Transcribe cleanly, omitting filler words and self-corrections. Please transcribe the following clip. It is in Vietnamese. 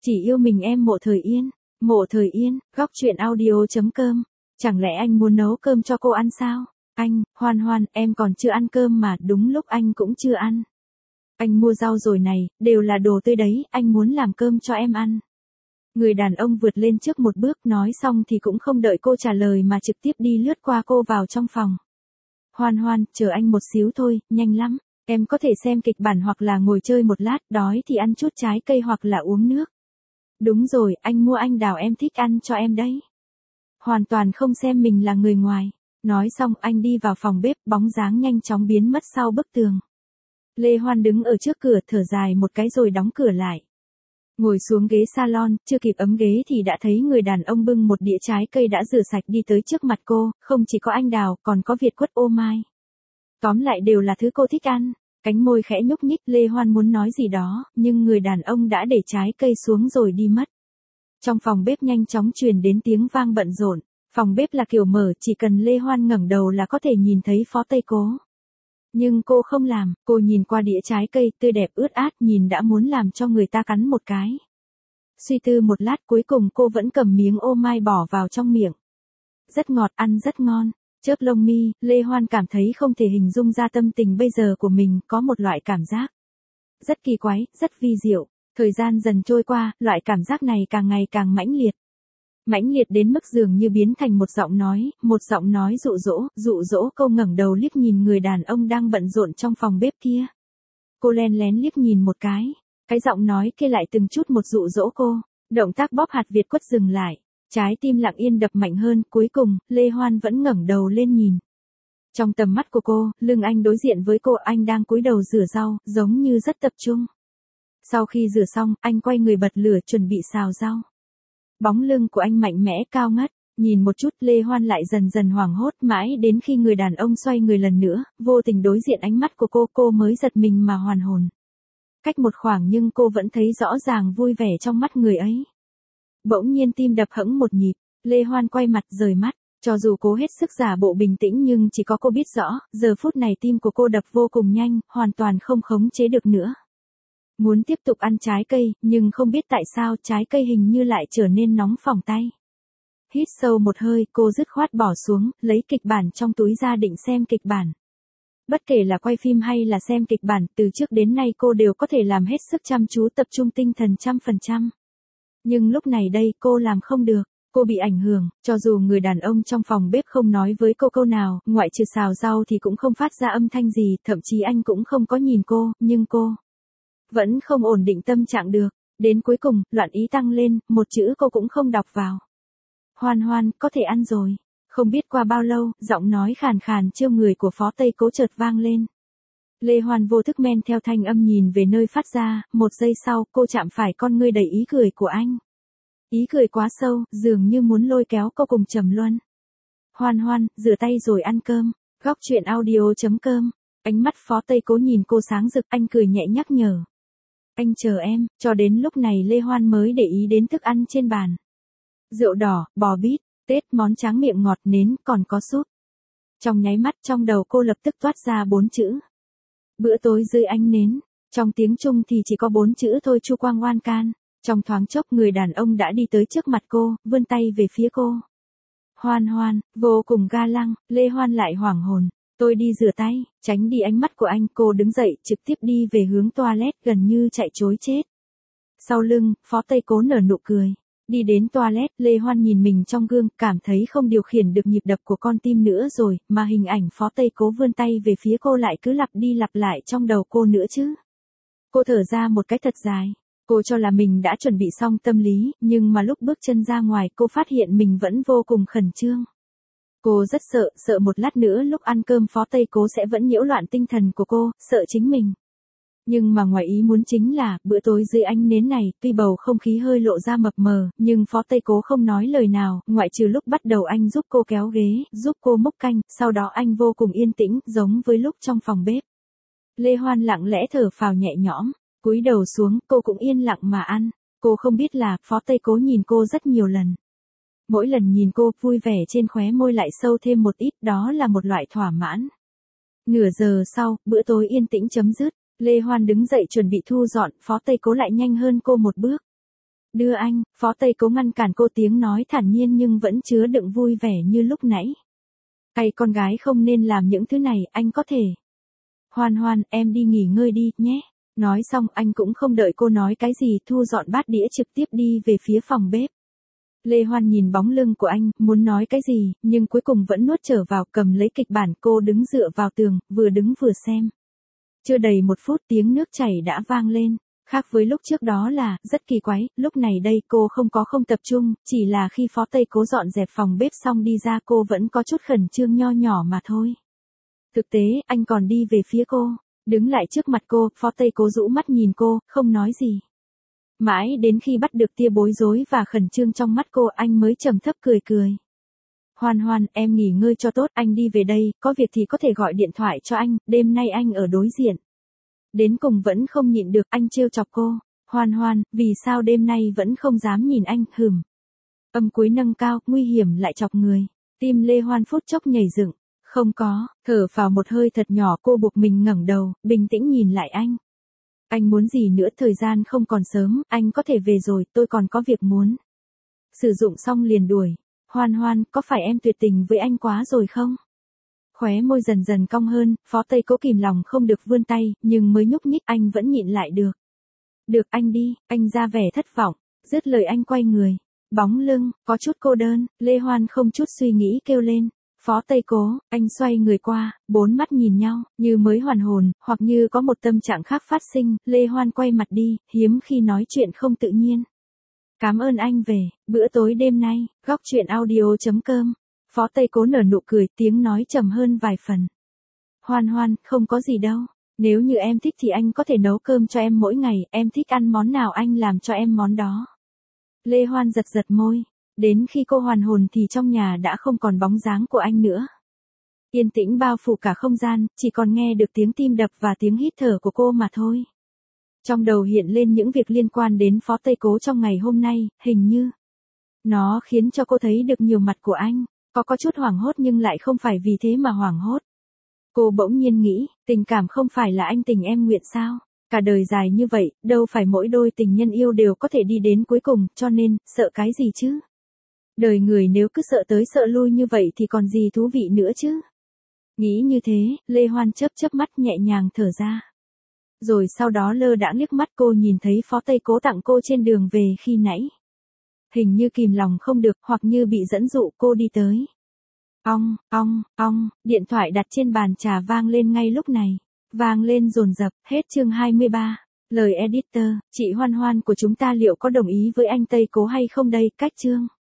Chỉ yêu mình em Mộ Thời Yên. Mộ Thời Yên, góc truyện audio.com. Chẳng lẽ anh muốn nấu cơm cho cô ăn sao? Anh, Hoan Hoan, em còn chưa ăn cơm mà, đúng lúc anh cũng chưa ăn. Anh mua rau rồi này, đều là đồ tươi đấy, anh muốn làm cơm cho em ăn. Người đàn ông vượt lên trước một bước, nói xong thì cũng không đợi cô trả lời mà trực tiếp đi lướt qua cô vào trong phòng. Hoan Hoan, chờ anh một xíu thôi, nhanh lắm. Em có thể xem kịch bản hoặc là ngồi chơi một lát, đói thì ăn chút trái cây hoặc là uống nước. Đúng rồi, anh mua anh đào em thích ăn cho em đấy. Hoàn toàn không xem mình là người ngoài. Nói xong anh đi vào phòng bếp, bóng dáng nhanh chóng biến mất sau bức tường. Lê Hoan đứng ở trước cửa thở dài một cái rồi đóng cửa lại. Ngồi xuống ghế salon, chưa kịp ấm ghế thì đã thấy người đàn ông bưng một đĩa trái cây đã rửa sạch đi tới trước mặt cô, không chỉ có anh đào, còn có Việt quất ô mai. Tóm lại đều là thứ cô thích ăn. Cánh môi khẽ nhúc nhích, Lê Hoan muốn nói gì đó, nhưng người đàn ông đã để trái cây xuống rồi đi mất. Trong phòng bếp nhanh chóng truyền đến tiếng vang bận rộn. Phòng bếp là kiểu mở, chỉ cần Lê Hoan ngẩng đầu là có thể nhìn thấy Phó Tây Cố. Nhưng cô không làm, cô nhìn qua đĩa trái cây tươi đẹp ướt át, nhìn đã muốn làm cho người ta cắn một cái. Suy tư một lát cuối cùng cô vẫn cầm miếng ô mai bỏ vào trong miệng. Rất ngọt, ăn rất ngon. Chớp lông mi, Lê Hoan cảm thấy không thể hình dung ra tâm tình bây giờ của mình, có một loại cảm giác rất kỳ quái, rất vi diệu. Thời gian dần trôi qua, loại cảm giác này càng ngày càng mãnh liệt. Mãnh liệt đến mức dường như biến thành một giọng nói dụ dỗ cô ngẩng đầu liếc nhìn người đàn ông đang bận rộn trong phòng bếp kia. Cô len lén liếc nhìn một cái giọng nói kia lại từng chút một dụ dỗ cô. Động tác bóp hạt Việt quất dừng lại. Trái tim lặng yên đập mạnh hơn, cuối cùng, Lê Hoan vẫn ngẩng đầu lên nhìn. Trong tầm mắt của cô, lưng anh đối diện với cô, anh đang cúi đầu rửa rau, giống như rất tập trung. Sau khi rửa xong, anh quay người bật lửa chuẩn bị xào rau. Bóng lưng của anh mạnh mẽ cao ngất, nhìn một chút Lê Hoan lại dần dần hoảng hốt mãi đến khi người đàn ông xoay người lần nữa, vô tình đối diện ánh mắt của cô mới giật mình mà hoàn hồn. Cách một khoảng nhưng cô vẫn thấy rõ ràng vui vẻ trong mắt người ấy. Bỗng nhiên tim đập hẫng một nhịp, Lê Hoan quay mặt rời mắt, cho dù cố hết sức giả bộ bình tĩnh nhưng chỉ có cô biết rõ, giờ phút này tim của cô đập vô cùng nhanh, hoàn toàn không khống chế được nữa. Muốn tiếp tục ăn trái cây, nhưng không biết tại sao trái cây hình như lại trở nên nóng phỏng tay. Hít sâu một hơi, cô dứt khoát bỏ xuống, lấy kịch bản trong túi ra định xem kịch bản. Bất kể là quay phim hay là xem kịch bản, từ trước đến nay cô đều có thể làm hết sức chăm chú tập trung tinh thần 100%. Nhưng lúc này đây cô làm không được, cô bị ảnh hưởng, cho dù người đàn ông trong phòng bếp không nói với cô câu nào, ngoại trừ xào rau thì cũng không phát ra âm thanh gì, thậm chí anh cũng không có nhìn cô, nhưng cô vẫn không ổn định tâm trạng được. Đến cuối cùng, loạn ý tăng lên, một chữ cô cũng không đọc vào. Hoan Hoan, có thể ăn rồi. Không biết qua bao lâu, giọng nói khàn khàn trêu người của Phó Tây Cố chợt vang lên. Lê Hoan vô thức men theo thanh âm nhìn về nơi phát ra, một giây sau, cô chạm phải con ngươi đầy ý cười của anh. Ý cười quá sâu, dường như muốn lôi kéo cô cùng trầm luân. Hoan Hoan, rửa tay rồi ăn cơm. Góc truyện audio.com. Ánh mắt Phó Tây Cố nhìn cô sáng rực, anh cười nhẹ nhắc nhở. Anh chờ em, cho đến lúc này Lê Hoan mới để ý đến thức ăn trên bàn. Rượu đỏ, bò bít, tết, món tráng miệng ngọt nến, còn có súp. Trong nháy mắt trong đầu cô lập tức toát ra 4 chữ. Bữa tối dưới ánh nến, trong tiếng Trung thì chỉ có 4 chữ thôi, Chu Quang Oan Can. Trong thoáng chốc người đàn ông đã đi tới trước mặt cô, vươn tay về phía cô. Hoan Hoan, vô cùng ga lăng, Lê Hoan lại hoảng hồn. Tôi đi rửa tay, tránh đi ánh mắt của anh, cô đứng dậy, trực tiếp đi về hướng toilet, gần như chạy trối chết. Sau lưng, Phó Tây Cố nở nụ cười. Đi đến toilet, Lê Hoan nhìn mình trong gương, cảm thấy không điều khiển được nhịp đập của con tim nữa rồi, mà hình ảnh Phó Tây Cố vươn tay về phía cô lại cứ lặp đi lặp lại trong đầu cô nữa chứ. Cô thở ra một cái thật dài. Cô cho là mình đã chuẩn bị xong tâm lý, nhưng mà lúc bước chân ra ngoài cô phát hiện mình vẫn vô cùng khẩn trương. Cô rất sợ một lát nữa lúc ăn cơm Phó Tây Cố sẽ vẫn nhiễu loạn tinh thần của cô, sợ chính mình. Nhưng mà ngoài ý muốn chính là, bữa tối dưới ánh nến này, tuy bầu không khí hơi lộ ra mập mờ, nhưng Phó Tây Cố không nói lời nào, ngoại trừ lúc bắt đầu anh giúp cô kéo ghế, giúp cô múc canh, sau đó anh vô cùng yên tĩnh, giống với lúc trong phòng bếp. Lê Hoan lặng lẽ thở phào nhẹ nhõm, cúi đầu xuống, cô cũng yên lặng mà ăn. Cô không biết là, Phó Tây Cố nhìn cô rất nhiều lần. Mỗi lần nhìn cô, vui vẻ trên khóe môi lại sâu thêm một ít, đó là một loại thỏa mãn. Nửa giờ sau, bữa tối yên tĩnh chấm dứt, Lê Hoan đứng dậy chuẩn bị thu dọn, Phó Tây Cố lại nhanh hơn cô một bước. Đưa anh, Phó Tây Cố ngăn cản cô, tiếng nói thản nhiên nhưng vẫn chứa đựng vui vẻ như lúc nãy. Hay con gái không nên làm những thứ này, anh có thể. Hoan Hoan, em đi nghỉ ngơi đi, nhé. Nói xong anh cũng không đợi cô nói cái gì, thu dọn bát đĩa trực tiếp đi về phía phòng bếp. Lê Hoan nhìn bóng lưng của anh, muốn nói cái gì, nhưng cuối cùng vẫn nuốt trở vào, cầm lấy kịch bản, cô đứng dựa vào tường, vừa đứng vừa xem. Chưa đầy 1 phút tiếng nước chảy đã vang lên. Khác với lúc trước đó là, rất kỳ quái, lúc này đây cô không tập trung, chỉ là khi Phó Tây Cố dọn dẹp phòng bếp xong đi ra cô vẫn có chút khẩn trương nho nhỏ mà thôi. Thực tế, anh còn đi về phía cô, đứng lại trước mặt cô, Phó Tây Cố rũ mắt nhìn cô, không nói gì. Mãi đến khi bắt được tia bối rối và khẩn trương trong mắt cô anh mới trầm thấp cười cười. Hoan Hoan, em nghỉ ngơi cho tốt, anh đi về đây, có việc thì có thể gọi điện thoại cho anh, đêm nay anh ở đối diện. Đến cùng vẫn không nhịn được, anh trêu chọc cô. Hoan Hoan, vì sao đêm nay vẫn không dám nhìn anh, hừm. Âm cuối nâng cao, nguy hiểm lại chọc người. Tim Lê Hoan phút chốc nhảy dựng. Không có, thở vào một hơi thật nhỏ cô buộc mình ngẩng đầu, bình tĩnh nhìn lại anh. Anh muốn gì nữa, thời gian không còn sớm, anh có thể về rồi, tôi còn có việc muốn. Sử dụng xong liền đuổi. Hoan Hoan, có phải em tuyệt tình với anh quá rồi không? Khóe môi dần dần cong hơn, Phó Tây Cố kìm lòng không được vươn tay, nhưng mới nhúc nhích anh vẫn nhịn lại được. Được anh đi, anh ra vẻ thất vọng, dứt lời anh quay người. Bóng lưng, có chút cô đơn, Lê Hoan không chút suy nghĩ kêu lên. Phó Tây Cố, anh xoay người qua, 4 mắt nhìn nhau, như mới hoàn hồn, hoặc như có một tâm trạng khác phát sinh, Lê Hoan quay mặt đi, hiếm khi nói chuyện không tự nhiên. Cảm ơn anh về, bữa tối đêm nay, góc chuyện audio.com. Phó Tây Cố nở nụ cười, tiếng nói trầm hơn vài phần. Hoan Hoan, không có gì đâu. Nếu như em thích thì anh có thể nấu cơm cho em mỗi ngày, em thích ăn món nào anh làm cho em món đó. Lê Hoan giật giật môi. Đến khi cô hoàn hồn thì trong nhà đã không còn bóng dáng của anh nữa. Yên tĩnh bao phủ cả không gian, chỉ còn nghe được tiếng tim đập và tiếng hít thở của cô mà thôi. Trong đầu hiện lên những việc liên quan đến Phó Tây Cố trong ngày hôm nay, hình như nó khiến cho cô thấy được nhiều mặt của anh. Có chút hoảng hốt nhưng lại không phải vì thế mà hoảng hốt. Cô bỗng nhiên nghĩ, tình cảm không phải là anh tình em nguyện sao? Cả đời dài như vậy, đâu phải mỗi đôi tình nhân yêu đều có thể đi đến cuối cùng, cho nên, sợ cái gì chứ? Đời người nếu cứ sợ tới sợ lui như vậy thì còn gì thú vị nữa chứ? Nghĩ như thế, Lê Hoan chớp mắt nhẹ nhàng thở ra. Rồi sau đó lơ đãng liếc mắt cô nhìn thấy Phó Tây Cố tặng cô trên đường về khi nãy. Hình như kìm lòng không được, hoặc như bị dẫn dụ, cô đi tới. Ong, điện thoại đặt trên bàn trà vang lên ngay lúc này. Vang lên dồn dập, hết chương 23. Lời editor, chị Hoan Hoan của chúng ta liệu có đồng ý với anh Tây Cố hay không đây, cách chương.